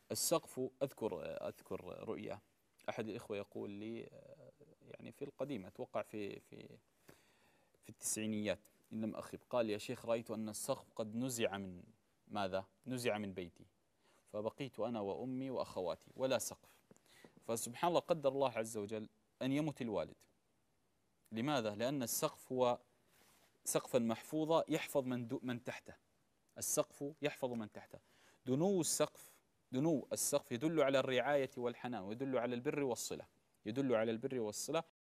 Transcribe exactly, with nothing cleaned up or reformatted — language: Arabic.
السقف، أذكر أذكر رؤيا أحد الإخوة يقول لي، يعني في القديم أتوقع في في في التسعينيات إن لم أخب، قال: يا شيخ، رأيت أن السقف قد نزع من ماذا؟ نزع من بيتي، فبقيت أنا وأمي وأخواتي ولا سقف. فسبحان الله، قدر الله عز وجل أن يمت الوالد. لماذا؟ لأن السقف هو سقفا محفوظا يحفظ من دو من تحته. السقف يحفظ من تحته. دنو السقف دنو السقف يدل على الرعاية والحنان، ويدل على البر والصلة، يدل على البر والصلة.